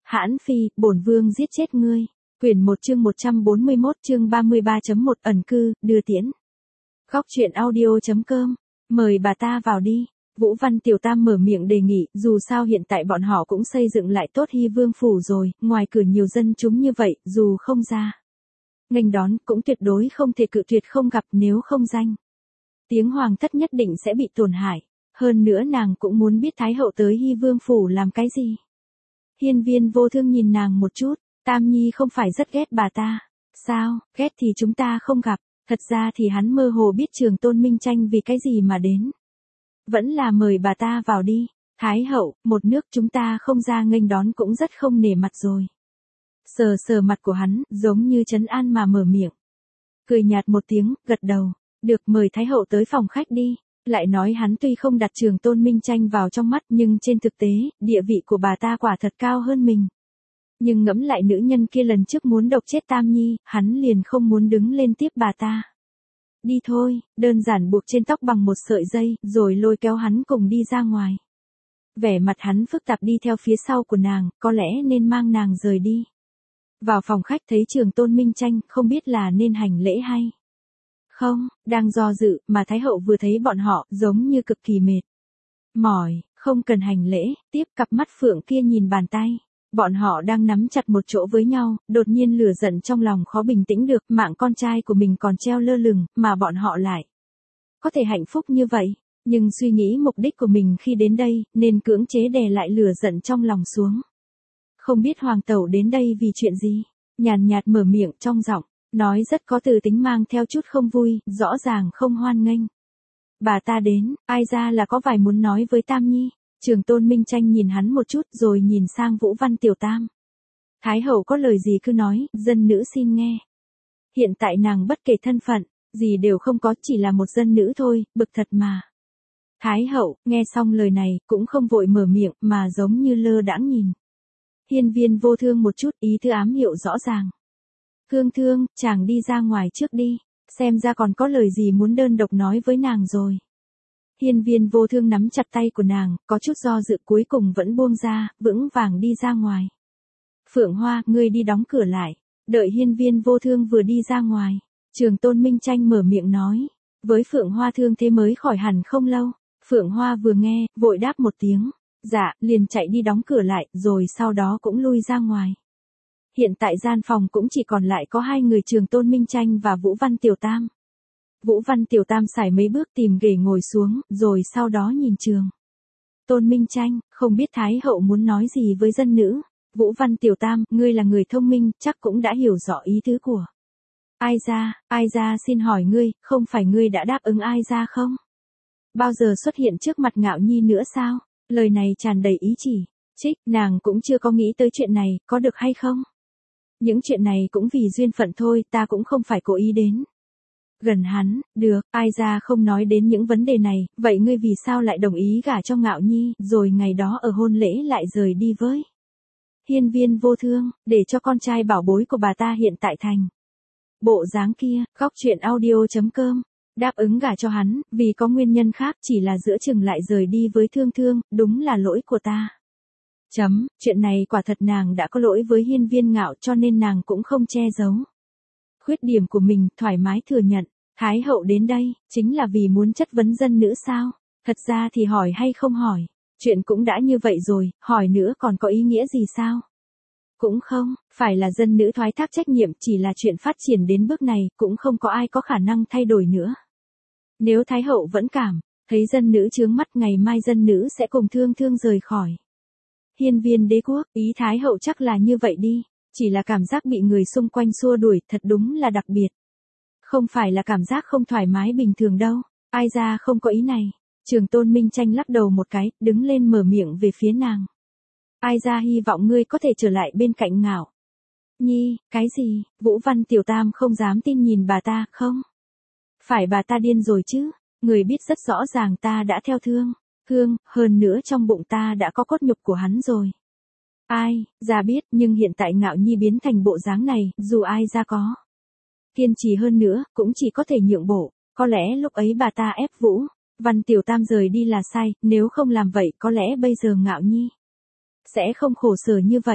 Hãn Phi, bổn vương giết chết ngươi. Quyển 1 chương 141 chương 33.1 ẩn cư, đưa tiễn. Góc truyện audio.com. Mời bà ta vào đi. Vũ Văn Tiểu Tam mở miệng đề nghị, dù sao hiện tại bọn họ cũng xây dựng lại tốt Hy Vương phủ rồi, ngoài cửa nhiều dân chúng như vậy, dù không ra nghênh đón, cũng tuyệt đối không thể cự tuyệt không gặp, nếu không danh tiếng hoàng thất nhất định sẽ bị tổn hại. Hơn nữa nàng cũng muốn biết Thái hậu tới Hy Vương phủ làm cái gì. Hiên Viên Vô Thương nhìn nàng một chút, Tam Nhi không phải rất ghét bà ta. Sao, ghét thì chúng ta không gặp. Thật ra thì hắn mơ hồ biết Trường Tôn Minh Tranh vì cái gì mà đến. Vẫn là mời bà ta vào đi. Thái hậu, một nước chúng ta không ra nghênh đón cũng rất không nể mặt rồi. Sờ sờ mặt của hắn, giống như trấn an mà mở miệng. Cười nhạt một tiếng, gật đầu. Được, mời Thái hậu tới phòng khách đi. Lại nói hắn tuy không đặt Trường Tôn Minh Tranh vào trong mắt, nhưng trên thực tế, địa vị của bà ta quả thật cao hơn mình. Nhưng ngẫm lại nữ nhân kia lần trước muốn độc chết Tam Nhi, hắn liền không muốn đứng lên tiếp bà ta. Đi thôi, đơn giản buộc trên tóc bằng một sợi dây, rồi lôi kéo hắn cùng đi ra ngoài. Vẻ mặt hắn phức tạp đi theo phía sau của nàng, có lẽ nên mang nàng rời đi. Vào phòng khách thấy Trường Tôn Minh Tranh, không biết là nên hành lễ hay không, đang do dự, mà Thái hậu vừa thấy bọn họ, giống như cực kỳ mệt mỏi, không cần hành lễ, tiếp cặp mắt phượng kia nhìn bàn tay. Bọn họ đang nắm chặt một chỗ với nhau, đột nhiên lửa giận trong lòng khó bình tĩnh được, mạng con trai của mình còn treo lơ lửng, mà bọn họ lại có thể hạnh phúc như vậy. Nhưng suy nghĩ mục đích của mình khi đến đây, nên cưỡng chế đè lại lửa giận trong lòng xuống. Không biết hoàng tẩu đến đây vì chuyện gì? Nhàn nhạt mở miệng trong giọng, nói rất có từ tính mang theo chút không vui, rõ ràng không hoan nghênh. Bà ta đến, ai ra là có vài muốn nói với Tam Nhi. Trường Tôn Minh Tranh nhìn hắn một chút rồi nhìn sang Vũ Văn Tiểu Tam. Thái hậu có lời gì cứ nói, dân nữ xin nghe. Hiện tại nàng bất kể thân phận, gì đều không có, chỉ là một dân nữ thôi, bực thật mà. Thái hậu, nghe xong lời này, cũng không vội mở miệng, mà giống như lơ đãng nhìn. Hiên Viên Vô Thương một chút, ý tứ ám hiệu rõ ràng. Thương Thương, chàng đi ra ngoài trước đi, xem ra còn có lời gì muốn đơn độc nói với nàng rồi. Hiên Viên Vô Thương nắm chặt tay của nàng, có chút do dự cuối cùng vẫn buông ra, vững vàng đi ra ngoài. Phượng Hoa, ngươi đi đóng cửa lại. Đợi Hiên Viên Vô Thương vừa đi ra ngoài, Trường Tôn Minh Tranh mở miệng nói. Với Phượng Hoa thương thế mới khỏi hẳn không lâu. Phượng Hoa vừa nghe, vội đáp một tiếng. Dạ, liền chạy đi đóng cửa lại, rồi sau đó cũng lui ra ngoài. Hiện tại gian phòng cũng chỉ còn lại có hai người Trường Tôn Minh Tranh và Vũ Văn Tiểu Tam. Vũ Văn Tiểu Tam xài mấy bước tìm ghế ngồi xuống, rồi sau đó nhìn Trường Tôn Minh Tranh, không biết Thái hậu muốn nói gì với dân nữ. Vũ Văn Tiểu Tam, ngươi là người thông minh, chắc cũng đã hiểu rõ ý tứ của ai ra xin hỏi ngươi, không phải ngươi đã đáp ứng ai ra không? Bao giờ xuất hiện trước mặt Ngạo Nhi nữa sao? Lời này tràn đầy ý chỉ trích, nàng cũng chưa có nghĩ tới chuyện này, có được hay không? Những chuyện này cũng vì duyên phận thôi, ta cũng không phải cố ý đến gần hắn. Được, ai ra không nói đến những vấn đề này, vậy ngươi vì sao lại đồng ý gả cho Ngạo Nhi, rồi ngày đó ở hôn lễ lại rời đi với Hiên Viên Vô Thương, để cho con trai bảo bối của bà ta hiện tại thành bộ dáng kia. Góc truyện audio.com. Đáp ứng gả cho hắn, vì có nguyên nhân khác, chỉ là giữa chừng lại rời đi với Thương Thương, đúng là lỗi của ta. Chuyện này quả thật nàng đã có lỗi với Hiên Viên Ngạo, cho nên nàng cũng không che giấu khuyết điểm của mình, thoải mái thừa nhận. Thái hậu đến đây, chính là vì muốn chất vấn dân nữ sao? Thật ra thì hỏi hay không hỏi, chuyện cũng đã như vậy rồi, hỏi nữa còn có ý nghĩa gì sao? Cũng không, phải là dân nữ thoái thác trách nhiệm, chỉ là chuyện phát triển đến bước này, cũng không có ai có khả năng thay đổi nữa. Nếu Thái hậu vẫn cảm thấy dân nữ chướng mắt, ngày mai dân nữ sẽ cùng Thương Thương rời khỏi Hiên Viên đế quốc. Ý Thái hậu chắc là như vậy đi, chỉ là cảm giác bị người xung quanh xua đuổi, thật đúng là đặc biệt. Không phải là cảm giác không thoải mái bình thường đâu, ai ra không có ý này. Trường Tôn Minh Tranh lắc đầu một cái, đứng lên mở miệng về phía nàng. Ai ra hy vọng ngươi có thể trở lại bên cạnh Ngạo Nhi. Cái gì? Vũ Văn Tiểu Tam không dám tin nhìn bà ta, không phải bà ta điên rồi chứ, người biết rất rõ ràng ta đã theo Thương, hơn nữa trong bụng ta đã có cốt nhục của hắn rồi. Ai ra biết, nhưng hiện tại Ngạo Nhi biến thành bộ dáng này, dù ai ra có kiên trì hơn nữa, cũng chỉ có thể nhượng bộ. Có lẽ lúc ấy bà ta ép Vũ Văn Tiểu Tam rời đi là sai, nếu không làm vậy có lẽ bây giờ Ngạo Nhi sẽ không khổ sở như vậy.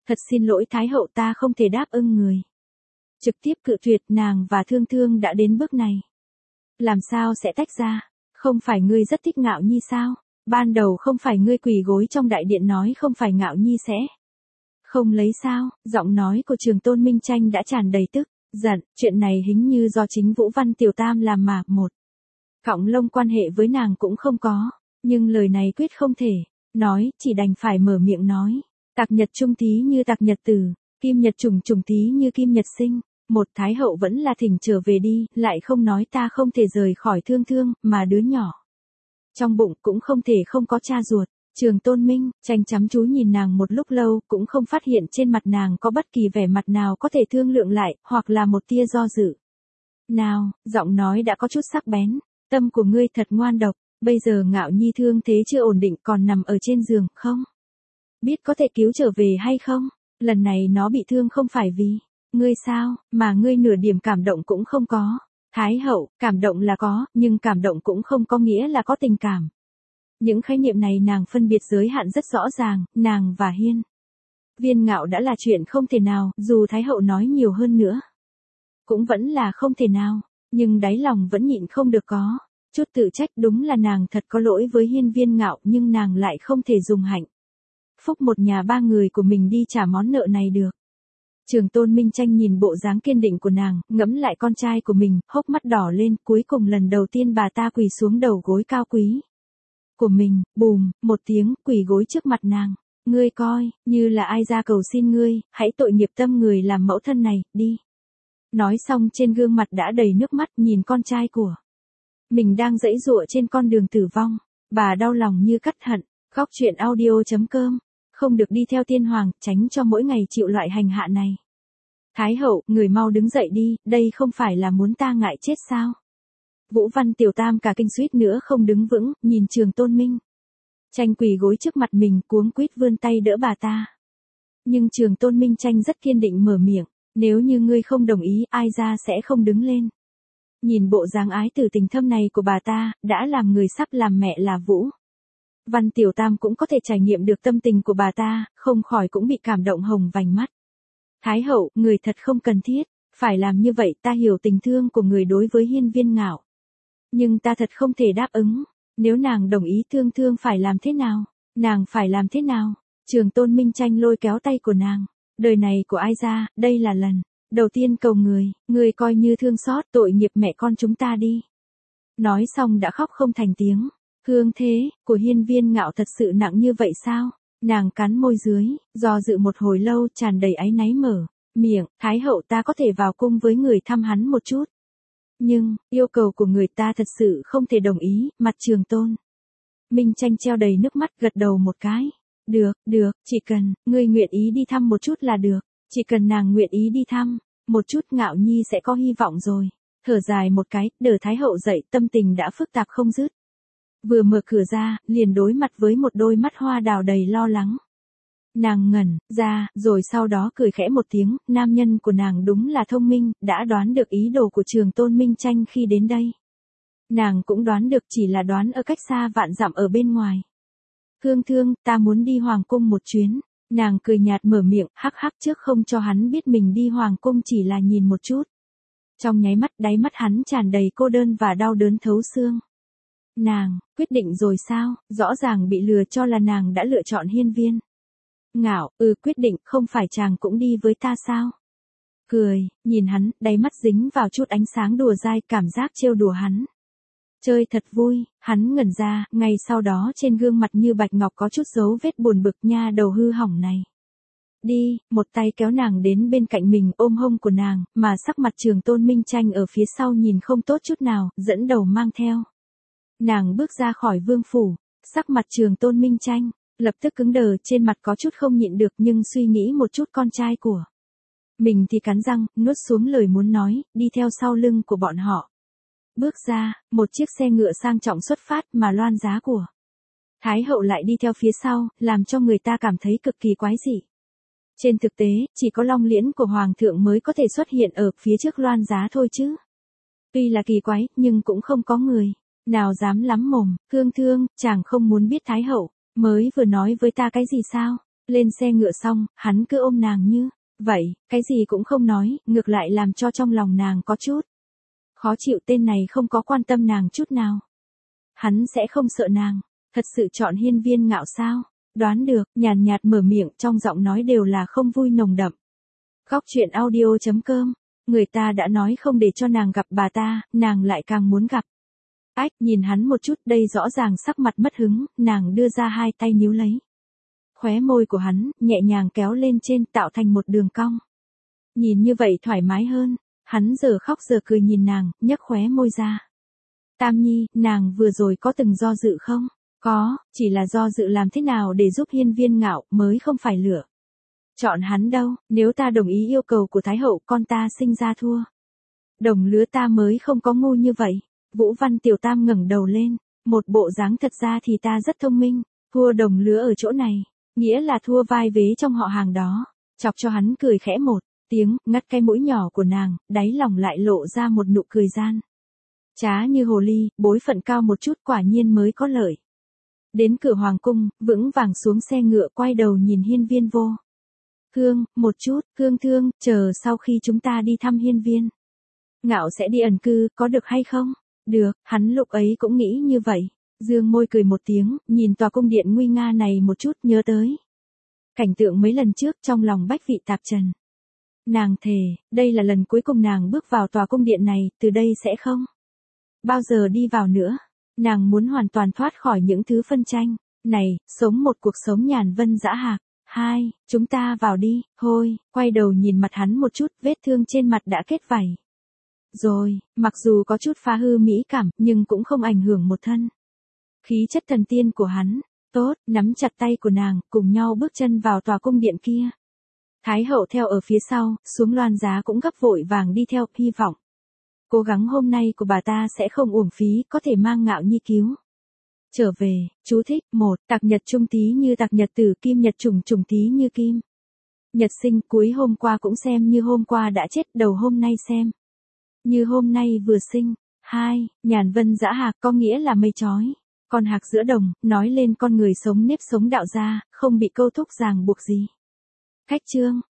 Thật xin lỗi Thái hậu, ta không thể đáp ứng người. Trực tiếp cự tuyệt, nàng và Thương Thương đã đến bước này. Làm sao sẽ tách ra? Không phải ngươi rất thích Ngạo Nhi sao? Ban đầu không phải ngươi quỳ gối trong đại điện nói không phải Ngạo Nhi sẽ không lấy sao? Giọng nói của Trường Tôn Minh Tranh đã tràn đầy tức giận, chuyện này hình như do chính Vũ Văn Tiểu Tam làm mà. Một cọng lông quan hệ với nàng cũng không có, nhưng lời này quyết không thể nói, chỉ đành phải mở miệng nói. Tạc nhật trung thí như tạc nhật tử, kim nhật trùng trùng thí như kim nhật sinh. Một Thái hậu vẫn là thỉnh trở về đi, lại không nói ta không thể rời khỏi Thương Thương, mà đứa nhỏ trong bụng cũng không thể không có cha ruột. Trường Tôn Minh Tranh chăm chú nhìn nàng một lúc lâu, cũng không phát hiện trên mặt nàng có bất kỳ vẻ mặt nào có thể thương lượng lại, hoặc là một tia do dự. Nào, giọng nói đã có chút sắc bén, tâm của ngươi thật ngoan độc, bây giờ Ngạo Nhi thương thế chưa ổn định, còn nằm ở trên giường, không biết có thể cứu trở về hay không? Lần này nó bị thương không phải vì ngươi sao, mà ngươi nửa điểm cảm động cũng không có. Thái hậu, cảm động là có, nhưng cảm động cũng không có nghĩa là có tình cảm. Những khái niệm này nàng phân biệt giới hạn rất rõ ràng, nàng và Hiên Viên Ngạo đã là chuyện không thể nào, dù Thái hậu nói nhiều hơn nữa cũng vẫn là không thể nào, nhưng đáy lòng vẫn nhịn không được có chút tự trách. Đúng là nàng thật có lỗi với Hiên Viên Ngạo, nhưng nàng lại không thể dùng hạnh phúc một nhà ba người của mình đi trả món nợ này được. Trường Tôn Minh Tranh nhìn bộ dáng kiên định của nàng, ngẫm lại con trai của mình, hốc mắt đỏ lên, cuối cùng lần đầu tiên bà ta quỳ xuống đầu gối cao quý của mình, bùm, một tiếng, quỳ gối trước mặt nàng. Ngươi coi, như là ai ra cầu xin ngươi, hãy tội nghiệp tâm người làm mẫu thân này, đi. Nói xong trên gương mặt đã đầy nước mắt, nhìn con trai của mình đang giãy giụa trên con đường tử vong. Bà đau lòng như cắt hận. Khóc chuyện audio.com. Không được đi theo tiên hoàng, tránh cho mỗi ngày chịu loại hành hạ này. Thái hậu, người mau đứng dậy đi, đây không phải là muốn ta ngại chết sao? Vũ Văn Tiểu Tam cả kinh suýt nữa không đứng vững, nhìn Trường Tôn Minh Tranh quỳ gối trước mặt mình, cuống quýt vươn tay đỡ bà ta. Nhưng Trường Tôn Minh Tranh rất kiên định mở miệng, nếu như ngươi không đồng ý, ai ra sẽ không đứng lên. Nhìn bộ dáng ái tử tình thâm này của bà ta, đã làm người sắp làm mẹ là Vũ Văn Tiểu Tam cũng có thể trải nghiệm được tâm tình của bà ta, không khỏi cũng bị cảm động hồng vành mắt. Thái hậu, người thật không cần thiết phải làm như vậy, ta hiểu tình thương của người đối với Hiên Viên Ngạo, nhưng ta thật không thể đáp ứng. Nếu nàng đồng ý, Thương Thương phải làm thế nào? Nàng phải làm thế nào? Trường Tôn Minh Tranh lôi kéo tay của nàng. Đời này của ai ra, đây là lần đầu tiên cầu người coi như thương xót tội nghiệp mẹ con chúng ta đi. Nói xong đã khóc không thành tiếng. Hương thế của Hiên Viên Ngạo thật sự nặng như vậy sao? Nàng cắn môi dưới, do dự một hồi lâu, tràn đầy áy náy mở miệng. Thái hậu, ta có thể vào cung với người thăm hắn một chút, nhưng yêu cầu của người ta thật sự không thể đồng ý. Mặt Trường Tôn Minh Tranh treo đầy nước mắt, gật đầu một cái. Được, chỉ cần ngươi nguyện ý đi thăm một chút là được. Chỉ cần nàng nguyện ý đi thăm một chút, Ngạo Nhi sẽ có hy vọng rồi. Thở dài một cái, đỡ Thái hậu dậy, tâm tình đã phức tạp không dứt. Vừa mở cửa ra, liền đối mặt với một đôi mắt hoa đào đầy lo lắng. Nàng ngẩn ra, rồi sau đó cười khẽ một tiếng. Nam nhân của nàng đúng là thông minh, đã đoán được ý đồ của Trường Tôn Minh Tranh khi đến đây. Nàng cũng đoán được, chỉ là đoán ở cách xa vạn dặm ở bên ngoài. Thương, ta muốn đi hoàng cung một chuyến. Nàng cười nhạt mở miệng, hắc hắc, trước không cho hắn biết mình đi hoàng cung, chỉ là nhìn một chút. Trong nháy mắt, đáy mắt hắn tràn đầy cô đơn và đau đớn thấu xương. Nàng quyết định rồi sao? Rõ ràng bị lừa cho là nàng đã lựa chọn Hiên Viên Ngạo. Quyết định, không phải chàng cũng đi với ta sao? Cười, nhìn hắn, đáy mắt dính vào chút ánh sáng đùa dai, cảm giác trêu đùa hắn. Chơi thật vui. Hắn ngẩn ra, ngay sau đó trên gương mặt như bạch ngọc có chút dấu vết buồn bực. Nha đầu hư hỏng này. Đi, một tay kéo nàng đến bên cạnh mình, ôm hông của nàng, mà sắc mặt Trường Tôn Minh Tranh ở phía sau nhìn không tốt chút nào, dẫn đầu mang theo. Nàng bước ra khỏi vương phủ, sắc mặt Trường Tôn Minh Tranh lập tức cứng đờ, trên mặt có chút không nhịn được, nhưng suy nghĩ một chút con trai của mình thì cắn răng, nuốt xuống lời muốn nói, đi theo sau lưng của bọn họ. Bước ra, một chiếc xe ngựa sang trọng xuất phát, mà loan giá của Thái hậu lại đi theo phía sau, làm cho người ta cảm thấy cực kỳ quái dị. Trên thực tế, chỉ có long liễn của hoàng thượng mới có thể xuất hiện ở phía trước loan giá thôi chứ. Tuy là kỳ quái, nhưng cũng không có người nào dám lắm mồm. Thương, chàng không muốn biết Thái hậu mới vừa nói với ta cái gì sao? Lên xe ngựa xong, hắn cứ ôm nàng như vậy, cái gì cũng không nói, ngược lại làm cho trong lòng nàng có chút khó chịu. Tên này không có quan tâm nàng chút nào. Hắn sẽ không sợ nàng, thật sự chọn Hiên Viên Ngạo sao? Đoán được, nhàn nhạt mở miệng, trong giọng nói đều là không vui nồng đậm. Góc truyện audio.com, người ta đã nói không để cho nàng gặp bà ta, nàng lại càng muốn gặp. Ách, nhìn hắn một chút, đây rõ ràng sắc mặt mất hứng, nàng đưa ra hai tay níu lấy khóe môi của hắn, nhẹ nhàng kéo lên trên, tạo thành một đường cong. Nhìn như vậy thoải mái hơn, hắn giờ khóc giờ cười nhìn nàng, nhấc khóe môi ra. Tam Nhi, nàng vừa rồi có từng do dự không? Có, chỉ là do dự làm thế nào để giúp Hiên Viên Ngạo, mới không phải lựa chọn hắn đâu. Nếu ta đồng ý yêu cầu của Thái hậu, con ta sinh ra thua đồng lứa ta mới không có ngu như vậy. Vũ Văn Tiểu Tam ngẩng đầu lên, một bộ dáng thật ra thì ta rất thông minh, thua đồng lứa ở chỗ này, nghĩa là thua vai vế trong họ hàng đó. Chọc cho hắn cười khẽ một tiếng, ngắt cái mũi nhỏ của nàng, đáy lòng lại lộ ra một nụ cười gian trá như hồ ly, bối phận cao một chút quả nhiên mới có lợi. Đến cửa hoàng cung, vững vàng xuống xe ngựa, quay đầu nhìn Hiên Viên Vô Hương, một chút, Hương Thương, chờ sau khi chúng ta đi thăm Hiên Viên Ngạo sẽ đi ẩn cư, có được hay không? Được, hắn lúc ấy cũng nghĩ như vậy. Dương môi cười một tiếng, nhìn tòa cung điện nguy nga này một chút, nhớ tới cảnh tượng mấy lần trước, trong lòng bách vị tạp trần. Nàng thề, đây là lần cuối cùng nàng bước vào tòa cung điện này, từ đây sẽ không bao giờ đi vào nữa. Nàng muốn hoàn toàn thoát khỏi những thứ phân tranh này, sống một cuộc sống nhàn vân dã hạc. Hai, chúng ta vào đi. Thôi, quay đầu nhìn mặt hắn một chút, vết thương trên mặt đã kết vảy rồi, mặc dù có chút phá hư mỹ cảm, nhưng cũng không ảnh hưởng một thân khí chất thần tiên của hắn. Tốt, nắm chặt tay của nàng, cùng nhau bước chân vào tòa cung điện kia. Thái hậu theo ở phía sau, xuống loan giá cũng gấp vội vàng đi theo, hy vọng cố gắng hôm nay của bà ta sẽ không uổng phí, có thể mang Ngạo Nhi cứu trở về. Chú thích: 1. Tặc nhật trung tí như tặc nhật tử, kim nhật trùng trùng tí như kim nhật sinh. Cuối hôm qua cũng xem như hôm qua đã chết, đầu hôm nay xem như hôm nay vừa sinh. 2. Nhàn vân dã hạc có nghĩa là mây chói con hạc giữa đồng, nói lên con người sống nếp sống đạo gia, không bị câu thúc ràng buộc gì. Khách chương.